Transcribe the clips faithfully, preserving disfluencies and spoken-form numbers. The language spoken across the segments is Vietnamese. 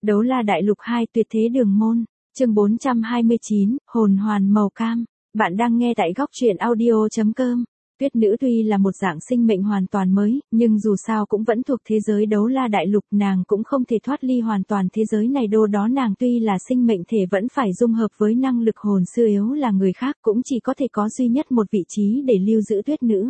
Đấu La Đại Lục hai Tuyệt Thế Đường Môn, chương bốn trăm hai mươi chín, hồn hoàn màu cam. Bạn đang nghe tại góc truyện audio chấm com. Tuyết nữ tuy là một dạng sinh mệnh hoàn toàn mới, nhưng dù sao cũng vẫn thuộc thế giới Đấu La Đại Lục, nàng cũng không thể thoát ly hoàn toàn thế giới này đô đó nàng tuy là sinh mệnh thể vẫn phải dung hợp với năng lực hồn sư yếu là người khác cũng chỉ có thể có duy nhất một vị trí để lưu giữ tuyết nữ.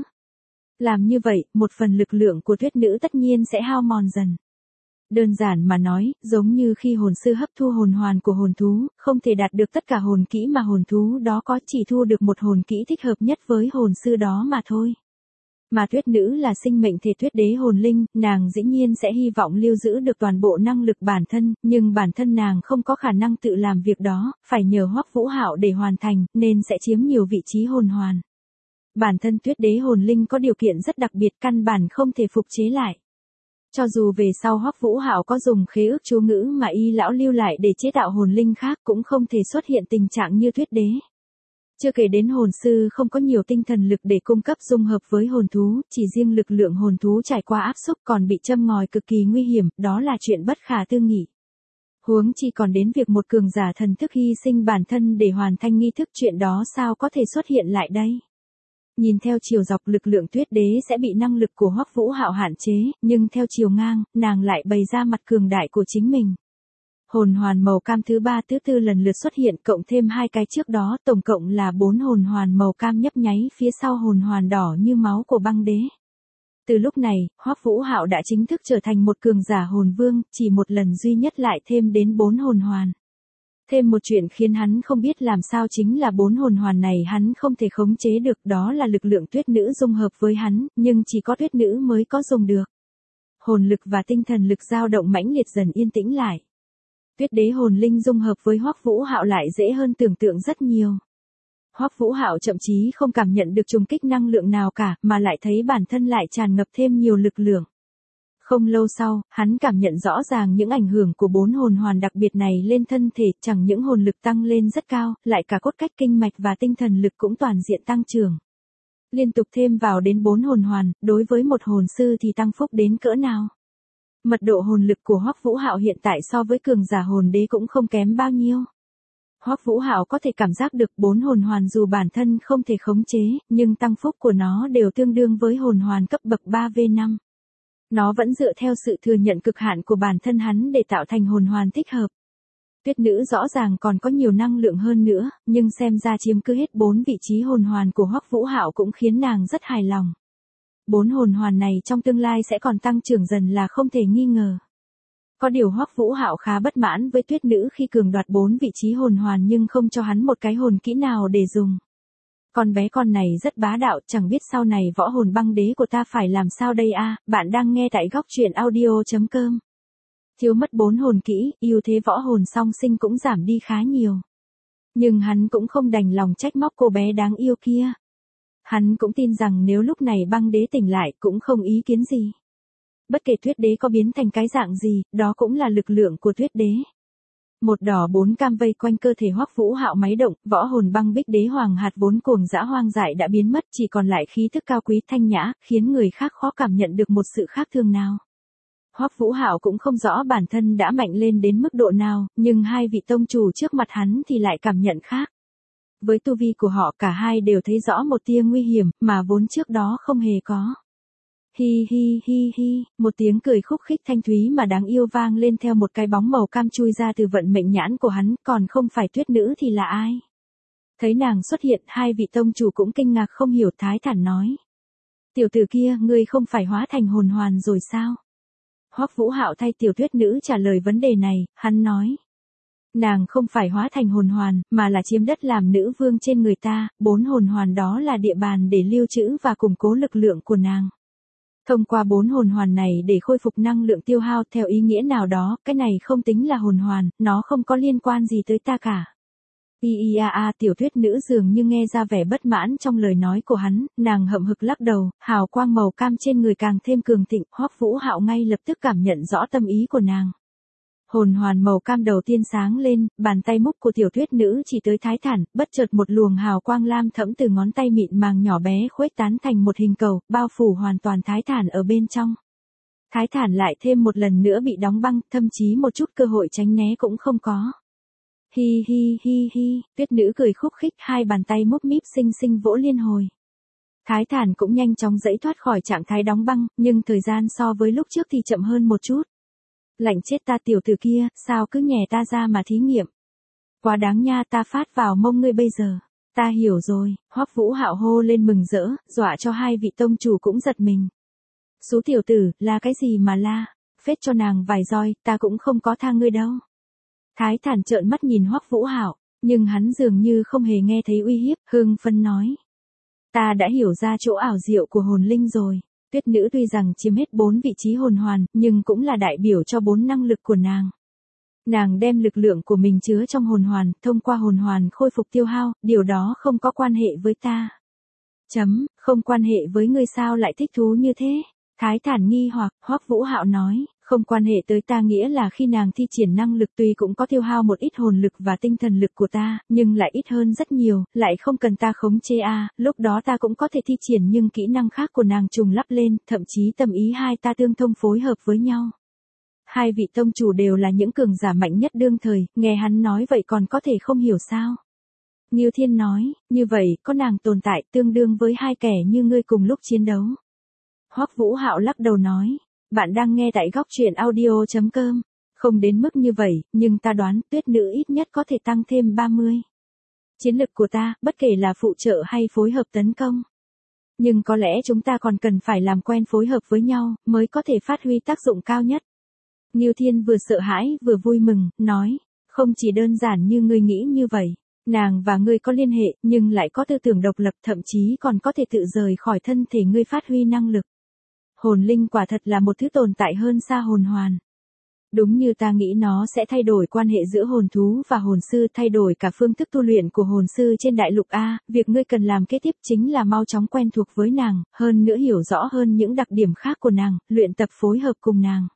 Làm như vậy, một phần lực lượng của tuyết nữ tất nhiên sẽ hao mòn dần. Đơn giản mà nói, giống như khi hồn sư hấp thu hồn hoàn của hồn thú, không thể đạt được tất cả hồn kỹ mà hồn thú đó có, chỉ thu được một hồn kỹ thích hợp nhất với hồn sư đó mà thôi. Mà tuyết nữ là sinh mệnh thể tuyết đế hồn linh, nàng dĩ nhiên sẽ hy vọng lưu giữ được toàn bộ năng lực bản thân, nhưng bản thân nàng không có khả năng tự làm việc đó, phải nhờ Hoắc Vũ Hạo để hoàn thành, nên sẽ chiếm nhiều vị trí hồn hoàn. Bản thân tuyết đế hồn linh có điều kiện rất đặc biệt căn bản không thể phục chế lại. Cho dù về sau Hoắc Vũ Hạo có dùng khế ước chú ngữ mà y lão lưu lại để chế tạo hồn linh khác cũng không thể xuất hiện tình trạng như tuyết đế. Chưa kể đến hồn sư không có nhiều tinh thần lực để cung cấp dung hợp với hồn thú, chỉ riêng lực lượng hồn thú trải qua áp xúc còn bị châm ngòi cực kỳ nguy hiểm, đó là chuyện bất khả tư nghị. Huống chi còn đến việc một cường giả thần thức hy sinh bản thân để hoàn thành nghi thức, chuyện đó sao có thể xuất hiện lại đây. Nhìn theo chiều dọc lực lượng tuyết đế sẽ bị năng lực của Hoắc Vũ Hạo hạn chế, nhưng theo chiều ngang, nàng lại bày ra mặt cường đại của chính mình. Hồn hoàn màu cam thứ ba thứ tư lần lượt xuất hiện cộng thêm hai cái trước đó, tổng cộng là bốn hồn hoàn màu cam nhấp nháy phía sau hồn hoàn đỏ như máu của băng đế. Từ lúc này, Hoắc Vũ Hạo đã chính thức trở thành một cường giả hồn vương, chỉ một lần duy nhất lại thêm đến bốn hồn hoàn. Thêm một chuyện khiến hắn không biết làm sao chính là bốn hồn hoàn này hắn không thể khống chế được, đó là lực lượng tuyết nữ dung hợp với hắn, nhưng chỉ có tuyết nữ mới có dùng được. Hồn lực và tinh thần lực dao động mãnh liệt dần yên tĩnh lại. Tuyết đế hồn linh dung hợp với Hoắc Vũ Hạo lại dễ hơn tưởng tượng rất nhiều. Hoắc Vũ Hạo thậm chí không cảm nhận được trùng kích năng lượng nào cả, mà lại thấy bản thân lại tràn ngập thêm nhiều lực lượng. Không lâu sau, hắn cảm nhận rõ ràng những ảnh hưởng của bốn hồn hoàn đặc biệt này lên thân thể, chẳng những hồn lực tăng lên rất cao, lại cả cốt cách kinh mạch và tinh thần lực cũng toàn diện tăng trưởng. Liên tục thêm vào đến bốn hồn hoàn, đối với một hồn sư thì tăng phúc đến cỡ nào? Mật độ hồn lực của Hoắc Vũ Hạo hiện tại so với cường giả hồn đế cũng không kém bao nhiêu. Hoắc Vũ Hạo có thể cảm giác được bốn hồn hoàn dù bản thân không thể khống chế, nhưng tăng phúc của nó đều tương đương với hồn hoàn cấp bậc ba V năm. Nó vẫn dựa theo sự thừa nhận cực hạn của bản thân hắn để tạo thành hồn hoàn thích hợp. Tuyết nữ rõ ràng còn có nhiều năng lượng hơn nữa, nhưng xem ra chiếm cứ hết bốn vị trí hồn hoàn của Hoắc Vũ Hạo cũng khiến nàng rất hài lòng. Bốn hồn hoàn này trong tương lai sẽ còn tăng trưởng dần là không thể nghi ngờ. Có điều Hoắc Vũ Hạo khá bất mãn với tuyết nữ khi cường đoạt bốn vị trí hồn hoàn nhưng không cho hắn một cái hồn kỹ nào để dùng. Con bé con này rất bá đạo, chẳng biết sau này võ hồn băng đế của ta phải làm sao đây a? À, bạn đang nghe tại góc truyện audio chấm com. Thiếu mất bốn hồn kỹ, ưu thế võ hồn song sinh cũng giảm đi khá nhiều. Nhưng hắn cũng không đành lòng trách móc cô bé đáng yêu kia. Hắn cũng tin rằng nếu lúc này băng đế tỉnh lại cũng không ý kiến gì. Bất kể tuyết đế có biến thành cái dạng gì, đó cũng là lực lượng của tuyết đế. Một đỏ bốn cam vây quanh cơ thể Hoắc Vũ Hạo máy động, võ hồn băng bích đế hoàng hạt vốn cuồng dã hoang dại đã biến mất, chỉ còn lại khí thức cao quý thanh nhã, khiến người khác khó cảm nhận được một sự khác thường nào. Hoắc Vũ Hạo cũng không rõ bản thân đã mạnh lên đến mức độ nào, nhưng hai vị tông chủ trước mặt hắn thì lại cảm nhận khác. Với tu vi của họ cả hai đều thấy rõ một tia nguy hiểm, mà vốn trước đó không hề có. Hi hi hi hi, một tiếng cười khúc khích thanh thúy mà đáng yêu vang lên theo một cái bóng màu cam chui ra từ vận mệnh nhãn của hắn, còn không phải tuyết nữ thì là ai? Thấy nàng xuất hiện, hai vị tông chủ cũng kinh ngạc không hiểu, thái thản nói. Tiểu tử kia, ngươi không phải hóa thành hồn hoàn rồi sao? Hoắc Vũ Hạo thay tiểu tuyết nữ trả lời vấn đề này, hắn nói. Nàng không phải hóa thành hồn hoàn, mà là chiếm đất làm nữ vương trên người ta, bốn hồn hoàn đó là địa bàn để lưu trữ và củng cố lực lượng của nàng. Thông qua bốn hồn hoàn này để khôi phục năng lượng tiêu hao theo ý nghĩa nào đó, cái này không tính là hồn hoàn, nó không có liên quan gì tới ta cả. Ia tiểu tuyết nữ dường như nghe ra vẻ bất mãn trong lời nói của hắn, nàng hậm hực lắc đầu, hào quang màu cam trên người càng thêm cường thịnh, Hoắc Vũ Hạo ngay lập tức cảm nhận rõ tâm ý của nàng. Hồn hoàn màu cam đầu tiên sáng lên, bàn tay múc của tiểu tuyết nữ chỉ tới thái thản, bất chợt một luồng hào quang lam thẫm từ ngón tay mịn màng nhỏ bé khuếch tán thành một hình cầu, bao phủ hoàn toàn thái thản ở bên trong. Thái Thản lại thêm một lần nữa bị đóng băng, thậm chí một chút cơ hội tránh né cũng không có. Hi hi hi hi, tuyết nữ cười khúc khích, hai bàn tay múp míp xinh xinh vỗ liên hồi. Thái Thản cũng nhanh chóng giãy thoát khỏi trạng thái đóng băng, nhưng thời gian so với lúc trước thì chậm hơn một chút. Lạnh chết ta tiểu tử kia, sao cứ nhè ta ra mà thí nghiệm. Quá đáng nha, ta phát vào mông ngươi bây giờ. Ta hiểu rồi, Hoắc Vũ Hạo hô lên mừng rỡ, dọa cho hai vị tông chủ cũng giật mình. Số tiểu tử, la cái gì mà la, phết cho nàng vài roi, ta cũng không có tha ngươi đâu. Thái Thản trợn mắt nhìn Hoắc Vũ Hạo, nhưng hắn dường như không hề nghe thấy uy hiếp, hưng phấn nói. Ta đã hiểu ra chỗ ảo diệu của hồn linh rồi, tuyết nữ tuy rằng chiếm hết bốn vị trí hồn hoàn, nhưng cũng là đại biểu cho bốn năng lực của nàng. Nàng đem lực lượng của mình chứa trong hồn hoàn, thông qua hồn hoàn khôi phục tiêu hao, điều đó không có quan hệ với ta. Chấm, không quan hệ với ngươi sao lại thích thú như thế? Thái Thản nghi hoặc, Hoắc Vũ Hạo nói, không quan hệ tới ta nghĩa là khi nàng thi triển năng lực tuy cũng có tiêu hao một ít hồn lực và tinh thần lực của ta, nhưng lại ít hơn rất nhiều, lại không cần ta khống chế a, à, lúc đó ta cũng có thể thi triển nhưng kỹ năng khác của nàng trùng lắp lên, thậm chí tâm ý hai ta tương thông phối hợp với nhau. Hai vị tông chủ đều là những cường giả mạnh nhất đương thời, nghe hắn nói vậy còn có thể không hiểu sao. Ngưu Thiên nói, như vậy, có nàng tồn tại tương đương với hai kẻ như ngươi cùng lúc chiến đấu. Hoắc Vũ Hạo lắc đầu nói, bạn đang nghe tại góc truyện audio chấm com, không đến mức như vậy, nhưng ta đoán tuyết nữ ít nhất có thể tăng thêm ba mươi. Chiến lực của ta, bất kể là phụ trợ hay phối hợp tấn công. Nhưng có lẽ chúng ta còn cần phải làm quen phối hợp với nhau, mới có thể phát huy tác dụng cao nhất. Ngưu Thiên vừa sợ hãi vừa vui mừng, nói, không chỉ đơn giản như ngươi nghĩ như vậy, nàng và ngươi có liên hệ, nhưng lại có tư tưởng độc lập, thậm chí còn có thể tự rời khỏi thân thể ngươi phát huy năng lực. Hồn linh quả thật là một thứ tồn tại hơn xa hồn hoàn. Đúng như ta nghĩ nó sẽ thay đổi quan hệ giữa hồn thú và hồn sư, thay đổi cả phương thức tu luyện của hồn sư trên đại lục A, việc ngươi cần làm kế tiếp chính là mau chóng quen thuộc với nàng, hơn nữa hiểu rõ hơn những đặc điểm khác của nàng, luyện tập phối hợp cùng nàng.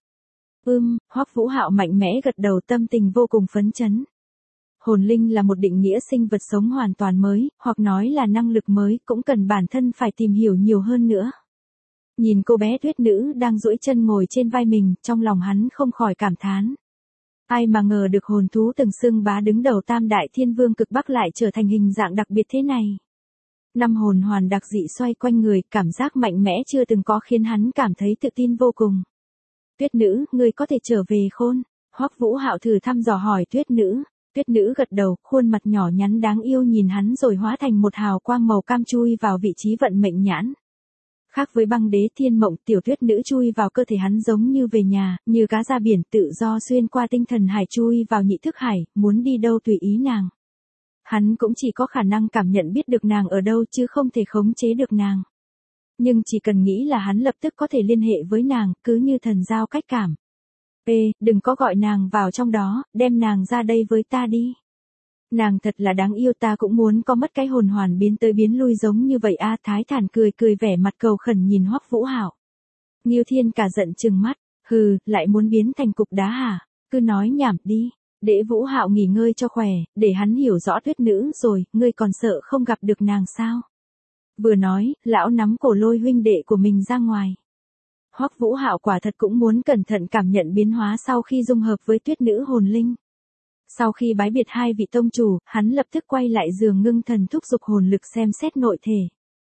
Ưm, Hoắc Vũ Hạo mạnh mẽ gật đầu, tâm tình vô cùng phấn chấn. Hồn linh là một định nghĩa sinh vật sống hoàn toàn mới, hoặc nói là năng lực mới, cũng cần bản thân phải tìm hiểu nhiều hơn nữa. Nhìn cô bé tuyết nữ đang duỗi chân ngồi trên vai mình, trong lòng hắn không khỏi cảm thán. Ai mà ngờ được hồn thú từng xưng bá đứng đầu tam đại thiên vương cực bắc lại trở thành hình dạng đặc biệt thế này. Năm hồn hoàn đặc dị xoay quanh người, cảm giác mạnh mẽ chưa từng có khiến hắn cảm thấy tự tin vô cùng. Tuyết nữ, ngươi có thể trở về khôn? Hoắc Vũ Hạo thử thăm dò hỏi tuyết nữ. Tuyết nữ gật đầu, khuôn mặt nhỏ nhắn đáng yêu nhìn hắn rồi hóa thành một hào quang màu cam chui vào vị trí vận mệnh nhãn. Khác với băng đế thiên mộng, tiểu tuyết nữ chui vào cơ thể hắn giống như về nhà, như cá ra biển tự do xuyên qua tinh thần hải chui vào nhị thức hải, muốn đi đâu tùy ý nàng. Hắn cũng chỉ có khả năng cảm nhận biết được nàng ở đâu chứ không thể khống chế được nàng. Nhưng chỉ cần nghĩ là hắn lập tức có thể liên hệ với nàng, cứ như thần giao cách cảm. Ê, đừng có gọi nàng vào trong đó, đem nàng ra đây với ta đi. Nàng thật là đáng yêu, ta cũng muốn có mất cái hồn hoàn biến tới biến lui giống như vậy a. Thái Thản cười cười vẻ mặt cầu khẩn nhìn Hoắc Vũ Hạo. Ngưu Thiên cả giận trừng mắt, hừ, lại muốn biến thành cục đá hả? Cứ nói nhảm đi, để Vũ Hạo nghỉ ngơi cho khỏe, để hắn hiểu rõ tuyết nữ rồi, ngươi còn sợ không gặp được nàng sao? Vừa nói, lão nắm cổ lôi huynh đệ của mình ra ngoài. Hoắc Vũ Hạo quả thật cũng muốn cẩn thận cảm nhận biến hóa sau khi dung hợp với tuyết nữ hồn linh. Sau khi bái biệt hai vị tông chủ, hắn lập tức quay lại giường ngưng thần thúc giục hồn lực xem xét nội thể.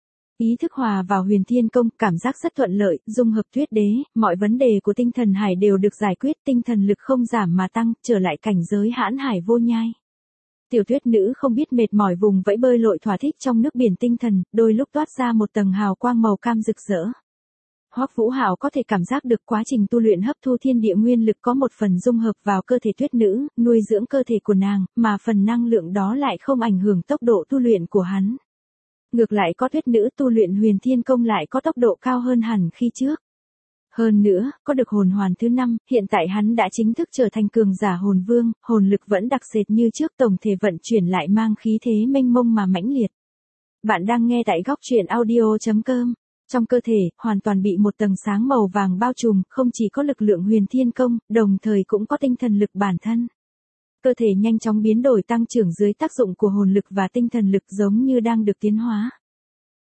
Ý thức hòa vào huyền thiên công, cảm giác rất thuận lợi, dung hợp tuyết đế, mọi vấn đề của tinh thần hải đều được giải quyết, tinh thần lực không giảm mà tăng, trở lại cảnh giới hãn hải vô nhai. Tiểu tuyết nữ không biết mệt mỏi vùng vẫy bơi lội thỏa thích trong nước biển tinh thần, đôi lúc toát ra một tầng hào quang màu cam rực rỡ. Hoắc Vũ Hạo có thể cảm giác được quá trình tu luyện hấp thu thiên địa nguyên lực có một phần dung hợp vào cơ thể tuyết nữ, nuôi dưỡng cơ thể của nàng, mà phần năng lượng đó lại không ảnh hưởng tốc độ tu luyện của hắn. Ngược lại có tuyết nữ tu luyện huyền thiên công lại có tốc độ cao hơn hẳn khi trước. Hơn nữa, có được hồn hoàn thứ năm, hiện tại hắn đã chính thức trở thành cường giả hồn vương, hồn lực vẫn đặc sệt như trước, tổng thể vận chuyển lại mang khí thế mênh mông mà mãnh liệt. Bạn đang nghe tại góc truyện audio chấm com. Trong cơ thể, hoàn toàn bị một tầng sáng màu vàng bao trùm, không chỉ có lực lượng huyền thiên công, đồng thời cũng có tinh thần lực bản thân. Cơ thể nhanh chóng biến đổi tăng trưởng dưới tác dụng của hồn lực và tinh thần lực giống như đang được tiến hóa.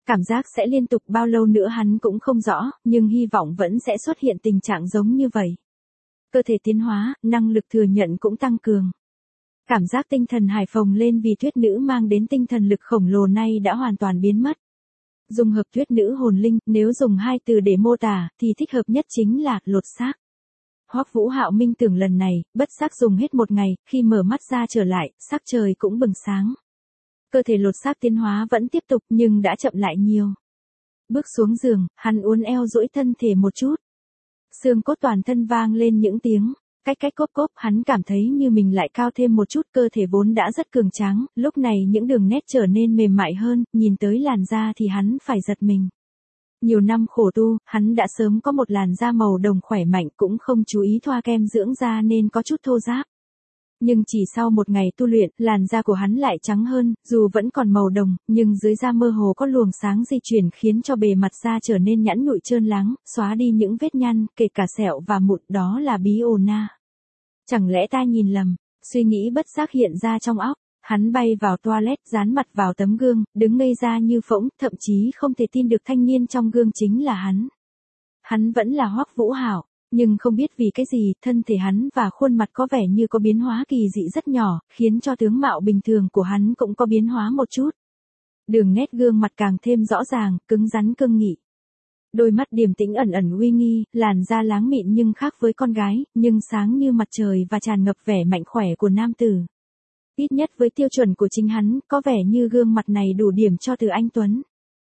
Cảm giác sẽ liên tục bao lâu nữa hắn cũng không rõ, nhưng hy vọng vẫn sẽ xuất hiện tình trạng giống như vậy. Cơ thể tiến hóa, năng lực thừa nhận cũng tăng cường. Cảm giác tinh thần hải phồng lên vì tuyết nữ mang đến tinh thần lực khổng lồ nay đã hoàn toàn biến mất. Dùng hợp tuyết nữ hồn linh, nếu dùng hai từ để mô tả, thì thích hợp nhất chính là lột xác. Hoắc Vũ Hạo minh tưởng lần này, bất giác dùng hết một ngày, khi mở mắt ra trở lại, sắc trời cũng bừng sáng. Cơ thể lột xác tiến hóa vẫn tiếp tục nhưng đã chậm lại nhiều. Bước xuống giường, hắn uốn eo duỗi thân thể một chút. Xương cốt toàn thân vang lên những tiếng, cách cách cốp cốp, hắn cảm thấy như mình lại cao thêm một chút, cơ thể vốn đã rất cường tráng, lúc này những đường nét trở nên mềm mại hơn, nhìn tới làn da thì hắn phải giật mình. Nhiều năm khổ tu, hắn đã sớm có một làn da màu đồng khỏe mạnh, cũng không chú ý thoa kem dưỡng da nên có chút thô ráp. Nhưng chỉ sau một ngày tu luyện, làn da của hắn lại trắng hơn, dù vẫn còn màu đồng, nhưng dưới da mơ hồ có luồng sáng di chuyển khiến cho bề mặt da trở nên nhẵn nhụi trơn láng, xóa đi những vết nhăn, kể cả sẹo và mụn, đó là bí ồ na. Chẳng lẽ ta nhìn lầm, suy nghĩ bất giác hiện ra trong óc, hắn bay vào toilet, dán mặt vào tấm gương, đứng ngây ra như phỗng, thậm chí không thể tin được thanh niên trong gương chính là hắn. Hắn vẫn là Hoắc Vũ Hạo. Nhưng không biết vì cái gì, thân thể hắn và khuôn mặt có vẻ như có biến hóa kỳ dị rất nhỏ, khiến cho tướng mạo bình thường của hắn cũng có biến hóa một chút. Đường nét gương mặt càng thêm rõ ràng, cứng rắn cương nghị. Đôi mắt điềm tĩnh ẩn ẩn uy nghi, làn da láng mịn nhưng khác với con gái, nhưng sáng như mặt trời và tràn ngập vẻ mạnh khỏe của nam tử. Ít nhất với tiêu chuẩn của chính hắn, có vẻ như gương mặt này đủ điểm cho từ anh tuấn.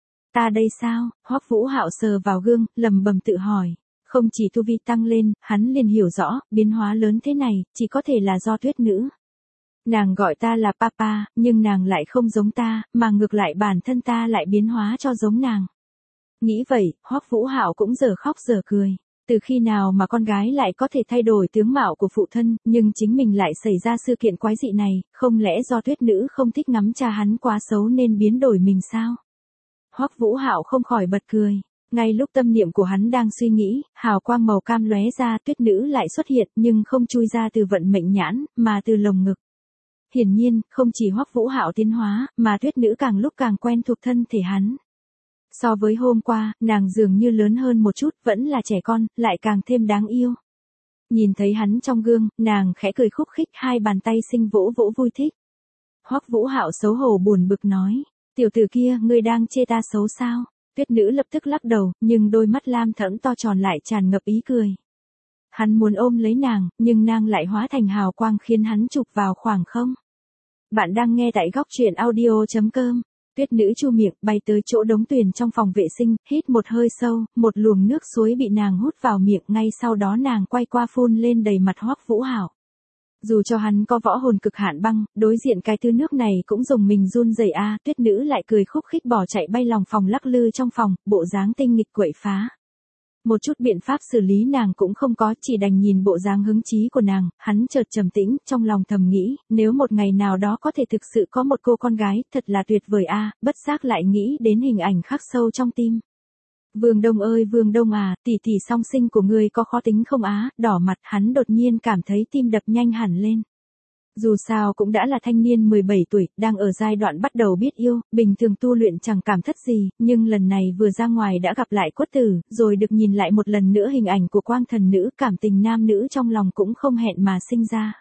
Ta đây sao? Hoắc Vũ Hạo sờ vào gương, lầm bầm tự hỏi. Không chỉ tu vi tăng lên, hắn liền hiểu rõ, biến hóa lớn thế này, chỉ có thể là do tuyết nữ. Nàng gọi ta là papa, nhưng nàng lại không giống ta, mà ngược lại bản thân ta lại biến hóa cho giống nàng. Nghĩ vậy, Hoắc Vũ Hạo cũng giờ khóc giờ cười. Từ khi nào mà con gái lại có thể thay đổi tướng mạo của phụ thân, nhưng chính mình lại xảy ra sự kiện quái dị này, không lẽ do tuyết nữ không thích ngắm cha hắn quá xấu nên biến đổi mình sao? Hoắc Vũ Hạo không khỏi bật cười. Ngay lúc tâm niệm của hắn đang suy nghĩ, hào quang màu cam lóe ra, tuyết nữ lại xuất hiện, nhưng không chui ra từ vận mệnh nhãn, mà từ lồng ngực. Hiển nhiên, không chỉ Hoắc Vũ Hạo tiến hóa, mà tuyết nữ càng lúc càng quen thuộc thân thể hắn. So với hôm qua, nàng dường như lớn hơn một chút, vẫn là trẻ con, lại càng thêm đáng yêu. Nhìn thấy hắn trong gương, nàng khẽ cười khúc khích, hai bàn tay xinh vỗ vỗ vui thích. Hoắc Vũ Hạo xấu hổ buồn bực nói, tiểu tử kia, ngươi đang chê ta xấu sao? Tuyết nữ lập tức lắc đầu, nhưng đôi mắt lam thẫm to tròn lại tràn ngập ý cười. Hắn muốn ôm lấy nàng, nhưng nàng lại hóa thành hào quang khiến hắn chụp vào khoảng không. Bạn đang nghe tại góc truyện audio chấm com. Tuyết nữ chu miệng, bay tới chỗ đống tuyền trong phòng vệ sinh, hít một hơi sâu, một luồng nước suối bị nàng hút vào miệng, ngay sau đó nàng quay qua phun lên đầy mặt Hoắc Vũ Hạo. Dù cho hắn có võ hồn cực hạn băng, đối diện cái thứ nước này cũng dùng mình run rẩy a, tuyết nữ lại cười khúc khích bỏ chạy bay lòng phòng lắc lư trong phòng, bộ dáng tinh nghịch quậy phá. Một chút biện pháp xử lý nàng cũng không có, chỉ đành nhìn bộ dáng hứng chí của nàng, hắn chợt trầm tĩnh, trong lòng thầm nghĩ, nếu một ngày nào đó có thể thực sự có một cô con gái, thật là tuyệt vời a, bất giác lại nghĩ đến hình ảnh khắc sâu trong tim. Vương Đông ơi Vương Đông à, tỷ tỷ song sinh của ngươi có khó tính không á? Đỏ mặt, hắn đột nhiên cảm thấy tim đập nhanh hẳn lên. Dù sao cũng đã là thanh niên mười bảy tuổi, đang ở giai đoạn bắt đầu biết yêu, bình thường tu luyện chẳng cảm thất gì, nhưng lần này vừa ra ngoài đã gặp lại Quất Tử, rồi được nhìn lại một lần nữa hình ảnh của quang thần nữ, cảm tình nam nữ trong lòng cũng không hẹn mà sinh ra.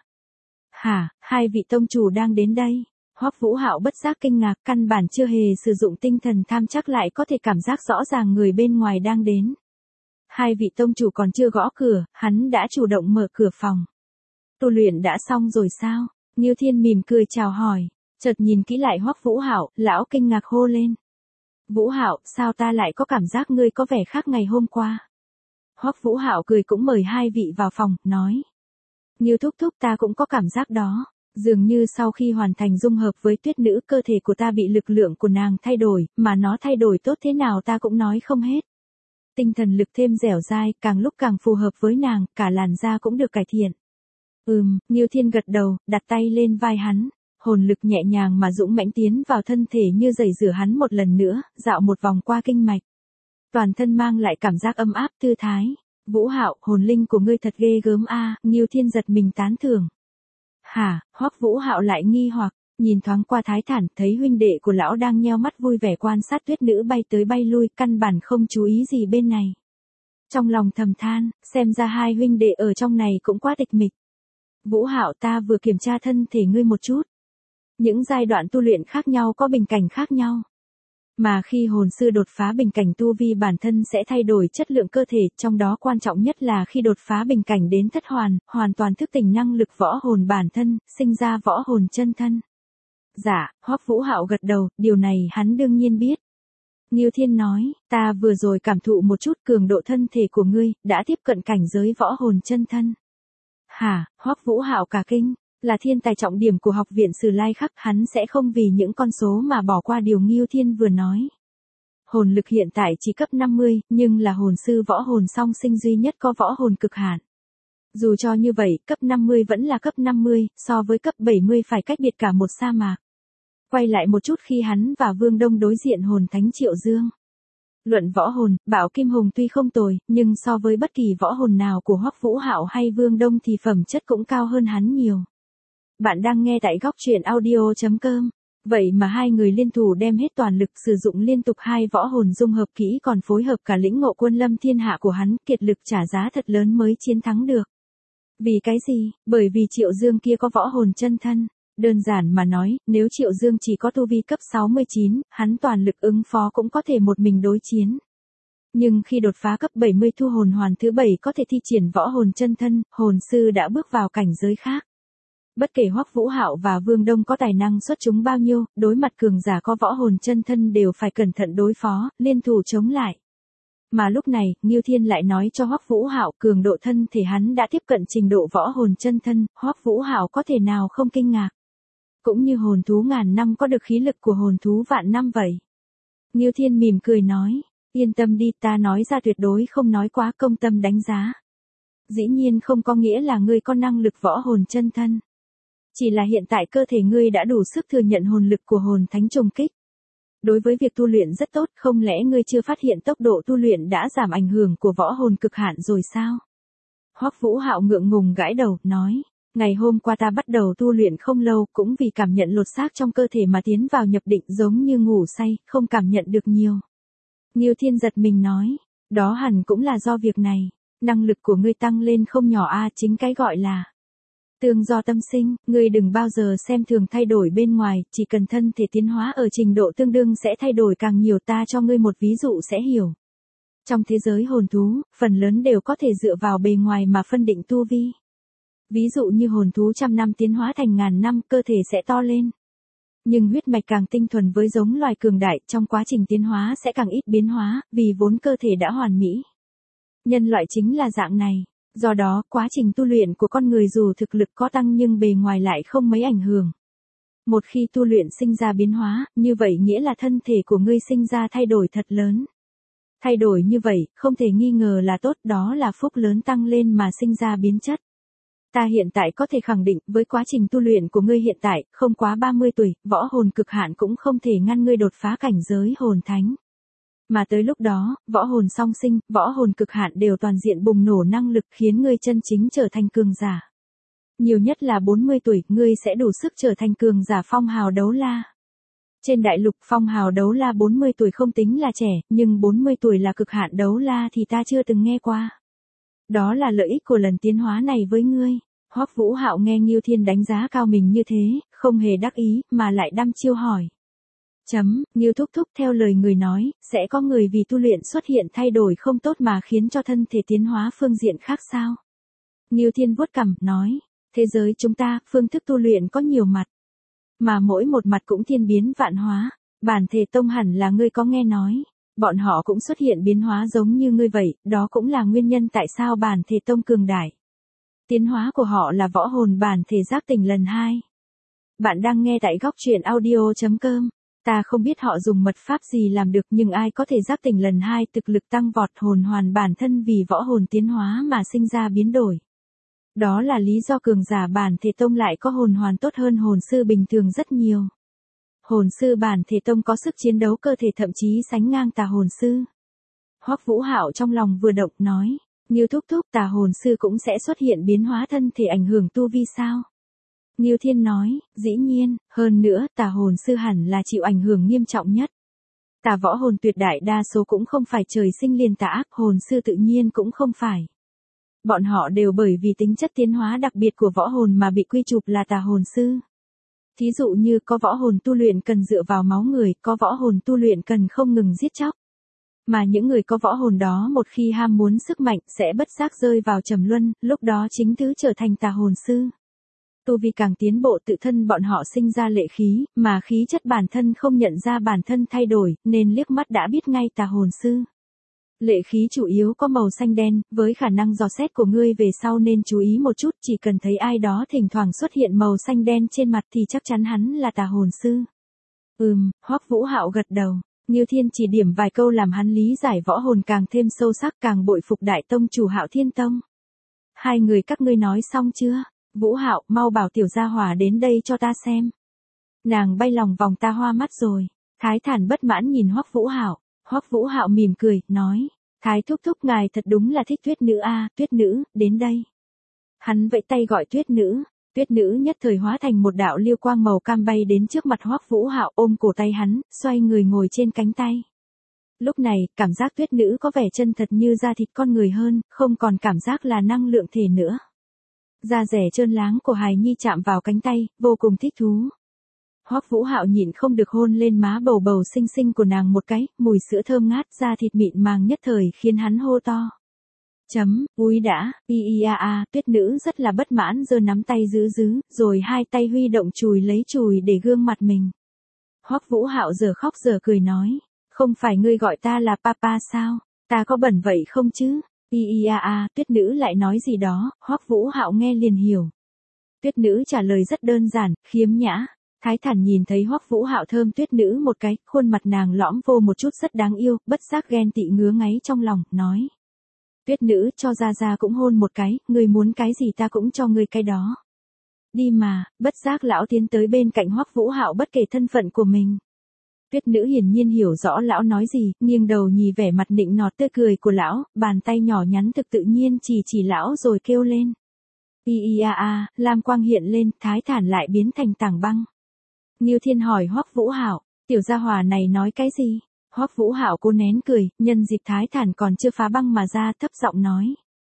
Hả, hai vị tông chủ đang đến đây? Hoắc Vũ Hạo bất giác kinh ngạc, căn bản chưa hề sử dụng tinh thần tham chắc lại có thể cảm giác rõ ràng người bên ngoài đang đến. Hai vị tông chủ còn chưa gõ cửa, hắn đã chủ động mở cửa phòng. Tu luyện đã xong rồi sao? Nghiêu Thiên mỉm cười chào hỏi, chợt nhìn kỹ lại Hoắc Vũ Hạo, lão kinh ngạc hô lên. Vũ Hạo, sao ta lại có cảm giác ngươi có vẻ khác ngày hôm qua? Hoắc Vũ Hạo cười cũng mời hai vị vào phòng, nói. Nghiêu thúc thúc, ta cũng có cảm giác đó. Dường như sau khi hoàn thành dung hợp với tuyết nữ, cơ thể của ta bị lực lượng của nàng thay đổi, mà nó thay đổi tốt thế nào ta cũng nói không hết. Tinh thần lực thêm dẻo dai, càng lúc càng phù hợp với nàng, cả làn da cũng được cải thiện. Ừm, Nghiêu Thiên gật đầu, đặt tay lên vai hắn, hồn lực nhẹ nhàng mà dũng mãnh tiến vào thân thể như giày rửa hắn một lần nữa, dạo một vòng qua kinh mạch. Toàn thân mang lại cảm giác ấm áp thư thái. Vũ Hạo, hồn linh của ngươi thật ghê gớm a, Nghiêu Thiên giật mình tán thưởng. Hả? Hoắc Vũ Hạo lại nghi hoặc, Nhìn thoáng qua Thái Thản, thấy huynh đệ của lão đang nheo mắt vui vẻ quan sát tuyết nữ bay tới bay lui, căn bản không chú ý gì bên này. Trong lòng thầm than, xem ra hai huynh đệ ở trong này cũng quá tịch mịch. Vũ Hạo, ta vừa kiểm tra thân thể ngươi một chút. Những giai đoạn tu luyện khác nhau có bình cảnh khác nhau. Mà khi hồn sư đột phá bình cảnh tu vi bản thân sẽ thay đổi chất lượng cơ thể, trong đó quan trọng nhất là khi đột phá bình cảnh đến thất hoàn, hoàn toàn thức tỉnh năng lực võ hồn bản thân, sinh ra võ hồn chân thân. Dạ, Hoắc Vũ Hạo gật đầu, điều này hắn đương nhiên biết. Ngưu Thiên nói, ta vừa rồi cảm thụ một chút cường độ thân thể của ngươi, đã tiếp cận cảnh giới võ hồn chân thân. Hả, Hoắc Vũ Hạo cả kinh, là thiên tài trọng điểm của học viện Sử Lai Khắc, hắn sẽ không vì những con số mà bỏ qua điều Ngưu Thiên vừa nói. Hồn lực hiện tại chỉ cấp năm mươi, nhưng là hồn sư võ hồn song sinh duy nhất có võ hồn cực hạn. Dù cho như vậy, cấp năm mươi vẫn là cấp năm mươi, so với cấp bảy mươi phải cách biệt cả một sa mạc. Quay lại một chút khi hắn và Vương Đông đối diện hồn thánh Triệu Dương. Luận võ hồn, Bảo Kim Hồng tuy không tồi, nhưng so với bất kỳ võ hồn nào của Hoắc Vũ Hạo hay Vương Đông thì phẩm chất cũng cao hơn hắn nhiều. Bạn đang nghe tại góc truyện audio chấm com. Vậy mà hai người liên thủ đem hết toàn lực sử dụng liên tục hai võ hồn dung hợp kỹ còn phối hợp cả lĩnh ngộ quân lâm thiên hạ của hắn, kiệt lực trả giá thật lớn mới chiến thắng được. Vì cái gì? Bởi vì Triệu Dương kia có võ hồn chân thân. Đơn giản mà nói, nếu Triệu Dương chỉ có tu vi cấp sáu mươi chín, hắn toàn lực ứng phó cũng có thể một mình đối chiến. Nhưng khi đột phá cấp bảy mươi thu hồn hoàn thứ bảy có thể thi triển võ hồn chân thân, hồn sư đã bước vào cảnh giới khác. Bất kể Hoắc Vũ Hạo và Vương Đông có tài năng xuất chúng bao nhiêu, đối mặt cường giả có võ hồn chân thân đều phải cẩn thận đối phó, liên thủ chống lại. Mà lúc này, Ngưu Thiên lại nói cho Hoắc Vũ Hạo cường độ thân thể hắn đã tiếp cận trình độ võ hồn chân thân, Hoắc Vũ Hạo có thể nào không kinh ngạc. Cũng như hồn thú ngàn năm có được khí lực của hồn thú vạn năm vậy. Ngưu Thiên mỉm cười nói, yên tâm đi, ta nói ra tuyệt đối không nói quá công tâm đánh giá. Dĩ nhiên không có nghĩa là ngươi có năng lực võ hồn chân thân. Chỉ là hiện tại cơ thể ngươi đã đủ sức thừa nhận hồn lực của hồn thánh trùng kích. Đối với việc tu luyện rất tốt, không lẽ ngươi chưa phát hiện tốc độ tu luyện đã giảm ảnh hưởng của võ hồn cực hạn rồi sao? Hoắc Vũ Hạo ngượng ngùng gãi đầu, nói, ngày hôm qua ta bắt đầu tu luyện không lâu, cũng vì cảm nhận lột xác trong cơ thể mà tiến vào nhập định giống như ngủ say, không cảm nhận được nhiều. Ngưu Thiên giật mình nói, đó hẳn cũng là do việc này, năng lực của ngươi tăng lên không nhỏ a, chính cái gọi là tương do tâm sinh, ngươi đừng bao giờ xem thường thay đổi bên ngoài, chỉ cần thân thể tiến hóa ở trình độ tương đương sẽ thay đổi càng nhiều, ta cho ngươi một ví dụ sẽ hiểu. Trong thế giới hồn thú, phần lớn đều có thể dựa vào bề ngoài mà phân định tu vi. Ví dụ như hồn thú trăm năm tiến hóa thành ngàn năm, cơ thể sẽ to lên. Nhưng huyết mạch càng tinh thuần với giống loài cường đại, trong quá trình tiến hóa sẽ càng ít biến hóa, vì vốn cơ thể đã hoàn mỹ. Nhân loại chính là dạng này. Do đó, quá trình tu luyện của con người dù thực lực có tăng nhưng bề ngoài lại không mấy ảnh hưởng. Một khi tu luyện sinh ra biến hóa, như vậy nghĩa là thân thể của ngươi sinh ra thay đổi thật lớn. Thay đổi như vậy, không thể nghi ngờ là tốt, đó là phúc lớn tăng lên mà sinh ra biến chất. Ta hiện tại có thể khẳng định, với quá trình tu luyện của ngươi hiện tại, không quá ba mươi tuổi, võ hồn cực hạn cũng không thể ngăn ngươi đột phá cảnh giới hồn thánh. Mà tới lúc đó, võ hồn song sinh, võ hồn cực hạn đều toàn diện bùng nổ năng lực khiến ngươi chân chính trở thành cường giả. Nhiều nhất là bốn mươi tuổi, ngươi sẽ đủ sức trở thành cường giả phong hào đấu la. Trên đại lục phong hào đấu la bốn mươi tuổi không tính là trẻ, nhưng bốn mươi tuổi là cực hạn đấu la thì ta chưa từng nghe qua. Đó là lợi ích của lần tiến hóa này với ngươi. Hoắc Vũ Hạo nghe Ngưu Thiên đánh giá cao mình như thế, không hề đắc ý, mà lại đăm chiêu hỏi. Chấm, Ngưu thúc thúc, theo lời người nói, sẽ có người vì tu luyện xuất hiện thay đổi không tốt mà khiến cho thân thể tiến hóa phương diện khác sao? Ngưu Thiên vuốt cằm, nói, thế giới chúng ta, phương thức tu luyện có nhiều mặt. Mà mỗi một mặt cũng thiên biến vạn hóa, bản thể tông hẳn là ngươi có nghe nói. Bọn họ cũng xuất hiện biến hóa giống như ngươi vậy, đó cũng là nguyên nhân tại sao bản thể tông cường đại. Tiến hóa của họ là võ hồn bản thể giác tỉnh lần hai. Bạn đang nghe tại góc truyện audio chấm com. Ta không biết họ dùng mật pháp gì làm được, nhưng ai có thể giác tỉnh lần hai, thực lực tăng vọt, hồn hoàn bản thân vì võ hồn tiến hóa mà sinh ra biến đổi. Đó là lý do cường giả bản thể tông lại có hồn hoàn tốt hơn hồn sư bình thường rất nhiều. Hồn sư bản thể tông có sức chiến đấu cơ thể thậm chí sánh ngang tà hồn sư. Hoắc Vũ Hạo trong lòng vừa động, nói, Ngưu thúc thúc, tà hồn sư cũng sẽ xuất hiện biến hóa thân thể ảnh hưởng tu vi sao? Ngưu Thiên nói, dĩ nhiên, hơn nữa, tà hồn sư hẳn là chịu ảnh hưởng nghiêm trọng nhất. Tà võ hồn tuyệt đại đa số cũng không phải trời sinh liền tà ác, hồn sư tự nhiên cũng không phải. Bọn họ đều bởi vì tính chất tiến hóa đặc biệt của võ hồn mà bị quy chụp là tà hồn sư. Thí dụ như có võ hồn tu luyện cần dựa vào máu người, có võ hồn tu luyện cần không ngừng giết chóc. Mà những người có võ hồn đó một khi ham muốn sức mạnh sẽ bất giác rơi vào trầm luân, lúc đó chính thức trở thành tà hồn sư. Tu vi càng tiến bộ tự thân bọn họ sinh ra lệ khí, mà khí chất bản thân không nhận ra bản thân thay đổi, nên liếc mắt đã biết ngay tà hồn sư. Lệ khí chủ yếu có màu xanh đen, với khả năng dò xét của ngươi về sau nên chú ý một chút, chỉ cần thấy ai đó thỉnh thoảng xuất hiện màu xanh đen trên mặt thì chắc chắn hắn là tà hồn sư. Ừm, Hoắc Vũ Hạo gật đầu. Ngưu Thiên chỉ điểm vài câu làm hắn lý giải võ hồn càng thêm sâu sắc, càng bội phục đại tông chủ Hạo Thiên Tông. Hai người các ngươi nói xong chưa? Vũ Hạo, mau bảo tiểu gia hỏa đến đây cho ta xem. Nàng bay lòng vòng ta hoa mắt rồi. Thái Thản bất mãn nhìn Hoắc Vũ Hạo. Hoắc Vũ Hạo mỉm cười, nói, Thái thúc thúc ngài thật đúng là thích Tuyết nữ a, Tuyết nữ, đến đây. Hắn vẫy tay gọi Tuyết nữ. Tuyết nữ nhất thời hóa thành một đạo lưu quang màu cam bay đến trước mặt Hoắc Vũ Hạo, ôm cổ tay hắn, xoay người ngồi trên cánh tay. Lúc này, cảm giác Tuyết nữ có vẻ chân thật như da thịt con người hơn, không còn cảm giác là năng lượng thể nữa. Da rẻ trơn láng của hài nhi chạm vào cánh tay, vô cùng thích thú. Hoắc Vũ Hạo nhịn không được hôn lên má bầu bầu xinh xinh của nàng một cái, mùi sữa thơm ngát, da thịt mịn màng nhất thời khiến hắn hô to. Chấm, úi đã, i i a a, Tuyết nữ rất là bất mãn giơ nắm tay giữ giữ, rồi hai tay huy động chùi lấy chùi để gương mặt mình. Hoắc Vũ Hạo giờ khóc giờ cười nói, không phải ngươi gọi ta là papa sao, ta có bẩn vậy không chứ? I i a a, Tuyết nữ lại nói gì đó, Hoắc Vũ Hạo nghe liền hiểu. Tuyết nữ trả lời rất đơn giản, khiếm nhã. Thái Thản nhìn thấy Hoắc Vũ Hạo thơm Tuyết nữ một cái, khuôn mặt nàng lõm vô một chút rất đáng yêu, bất giác ghen tị ngứa ngáy trong lòng, nói. Tuyết nữ, cho ra ra cũng hôn một cái, ngươi muốn cái gì ta cũng cho ngươi cái đó. Đi mà, bất giác lão tiến tới bên cạnh Hoắc Vũ Hạo bất kể thân phận của mình. Tuyết nữ hiển nhiên hiểu rõ lão nói gì, nghiêng đầu nhìn vẻ mặt nịnh nọt tươi cười của lão, bàn tay nhỏ nhắn thực tự nhiên chỉ chỉ lão rồi kêu lên. I i a a, lam quang hiện lên, Thái Thản lại biến thành tảng băng. Ngưu Thiên hỏi Hoắc Vũ Hạo, tiểu gia hỏa này nói cái gì? Hoắc Vũ Hạo cố nén cười, nhân dịp Thái Thản còn chưa phá băng mà ra, thấp giọng nói.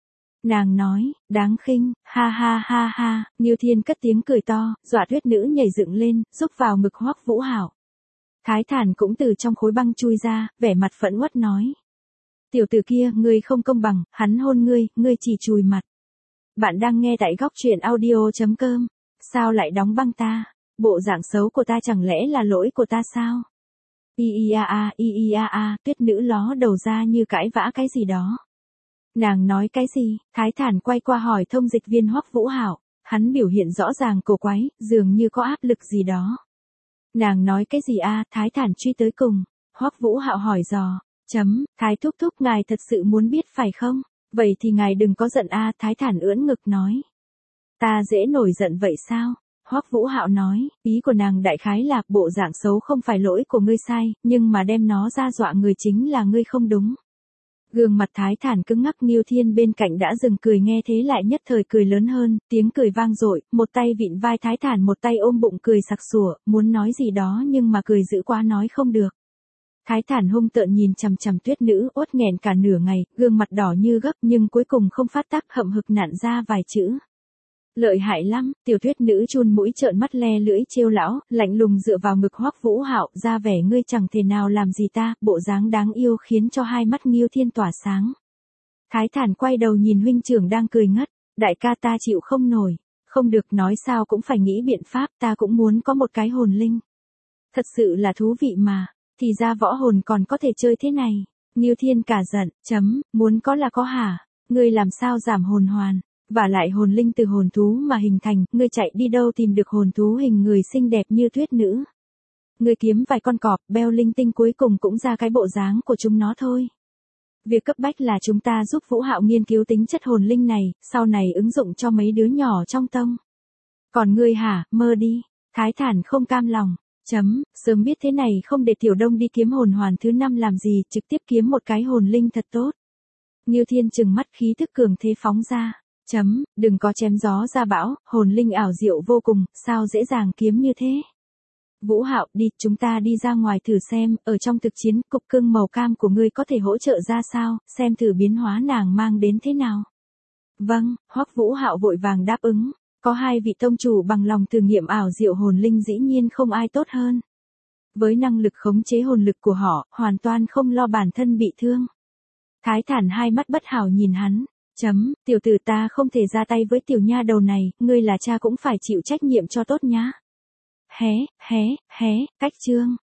Nàng nói, đáng khinh, ha ha ha ha, Ngưu Thiên cất tiếng cười to, dọa Tuyết nữ nhảy dựng lên, rúc vào ngực Hoắc Vũ Hạo. Thái Thản cũng từ trong khối băng chui ra, vẻ mặt phẫn uất nói. Tiểu tử kia, ngươi không công bằng, hắn hôn ngươi, ngươi chỉ chùi mặt. Bạn đang nghe tại góc truyện audio chấm com, sao lại đóng băng ta? Bộ dạng xấu của ta chẳng lẽ là lỗi của ta sao? I i a a, i i a a, Tuyết nữ ló đầu ra như cãi vã cái gì đó. Nàng nói cái gì? Thái Thản quay qua hỏi thông dịch viên Hoắc Vũ Hạo, hắn biểu hiện rõ ràng cổ quái, dường như có áp lực gì đó. Nàng nói cái gì a? Thái Thản truy tới cùng. Hoắc Vũ Hạo hỏi dò, chấm, Thái thúc thúc ngài thật sự muốn biết phải không? Vậy thì ngài đừng có giận a, Thái Thản ưỡn ngực nói. Ta dễ nổi giận vậy sao? Hoắc Vũ Hạo nói, ý của nàng đại khái là bộ dạng xấu không phải lỗi của ngươi sai, nhưng mà đem nó ra dọa người chính là ngươi không đúng. Gương mặt Thái Thản cứng ngắc, Ngưu Thiên bên cạnh đã dừng cười nghe thế lại nhất thời cười lớn hơn, tiếng cười vang dội, một tay vịn vai Thái Thản một tay ôm bụng cười sặc sủa, muốn nói gì đó nhưng mà cười dữ quá nói không được. Thái Thản hung tợn nhìn chằm chằm Tuyết nữ, uất nghẹn cả nửa ngày, gương mặt đỏ như gấp nhưng cuối cùng không phát tác, hậm hực nặn ra vài chữ. Lợi hại lắm, tiểu Tuyết nữ chun mũi trợn mắt le lưỡi trêu lão, lạnh lùng dựa vào ngực Hoắc Vũ Hạo, ra vẻ ngươi chẳng thể nào làm gì ta, bộ dáng đáng yêu khiến cho hai mắt Ngưu Thiên tỏa sáng. Thái Thản quay đầu nhìn huynh trưởng đang cười ngất, đại ca ta chịu không nổi, không được nói sao cũng phải nghĩ biện pháp, ta cũng muốn có một cái hồn linh. Thật sự là thú vị mà, thì ra võ hồn còn có thể chơi thế này. Ngưu Thiên cả giận, chấm, muốn có là có hả, ngươi làm sao giảm hồn hoàn. Và lại hồn linh từ hồn thú mà hình thành, ngươi chạy đi đâu tìm được hồn thú hình người xinh đẹp như Tuyết nữ. Ngươi kiếm vài con cọp, beo linh tinh cuối cùng cũng ra cái bộ dáng của chúng nó thôi. Việc cấp bách là chúng ta giúp Vũ Hạo nghiên cứu tính chất hồn linh này, sau này ứng dụng cho mấy đứa nhỏ trong tông. Còn ngươi hả, mơ đi. Thái Thản không cam lòng. Chấm, sớm biết thế này không để Tiểu Đông đi kiếm hồn hoàn thứ năm làm gì, trực tiếp kiếm một cái hồn linh thật tốt. Ngưu Thiên trừng mắt khí thức cường thế phóng ra. Chấm, đừng có chém gió ra bão, hồn linh ảo diệu vô cùng, sao dễ dàng kiếm như thế. Vũ Hạo, đi, chúng ta đi ra ngoài thử xem, ở trong thực chiến, cục cưng màu cam của ngươi có thể hỗ trợ ra sao, xem thử biến hóa nàng mang đến thế nào. Vâng, Hoắc Vũ Hạo vội vàng đáp ứng, có hai vị tông chủ bằng lòng thử nghiệm ảo diệu hồn linh dĩ nhiên không ai tốt hơn. Với năng lực khống chế hồn lực của họ, hoàn toàn không lo bản thân bị thương. Thái Thản hai mắt bất hảo nhìn hắn, chấm, tiểu tử ta không thể ra tay với tiểu nha đầu này, ngươi là cha cũng phải chịu trách nhiệm cho tốt nhá. Hé, hé, hé, cách chương.